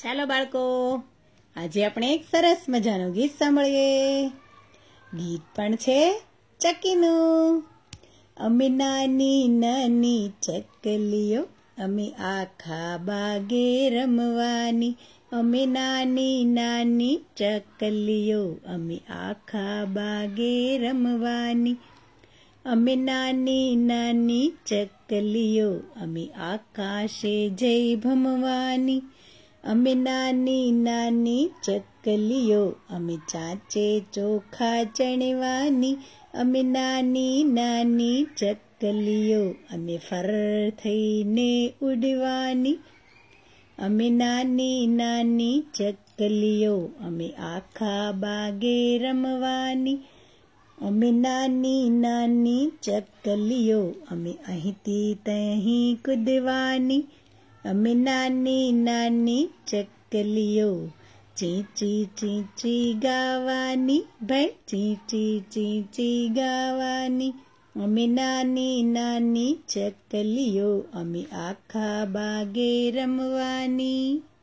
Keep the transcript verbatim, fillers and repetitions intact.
ચાલો બાળકો, આજે આપણે એક સરસ મજાનું ગીત સાંભળીએ. ગીત પણ છે ચકીનું. અમે નાની નાની ચકલીઓ, અમે આખા બાગે રમવાની. અમે નાની નાની ચકલીઓ, અમે આખા બાગે રમવાની. અમે નાની નાની ચકલીઓ, અમે આકાશે જઈ ભમવાની. અમે નાની નાની ચકલીઓ, અમે ચાચે ચોખા ચણવાની. અમે નાની નાની ચકલીઓ, અમે ફર થઈને ઉડવાની. અમે નાની નાની ચકલીઓ, અમે આખા બાગે રમવાની. અમે નાની નાની ચકલીઓ, અમે અહીંથી તહીં કૂદવાની. અમે નાની નાની ચકલીઓ, ચીંચી ચીંચી ગાવાની. ભાઈ ચીંચી ચીંચી ગાવાની. અમે નાની નાની ચકલીઓ, અમે આખા બાગે રમવાની.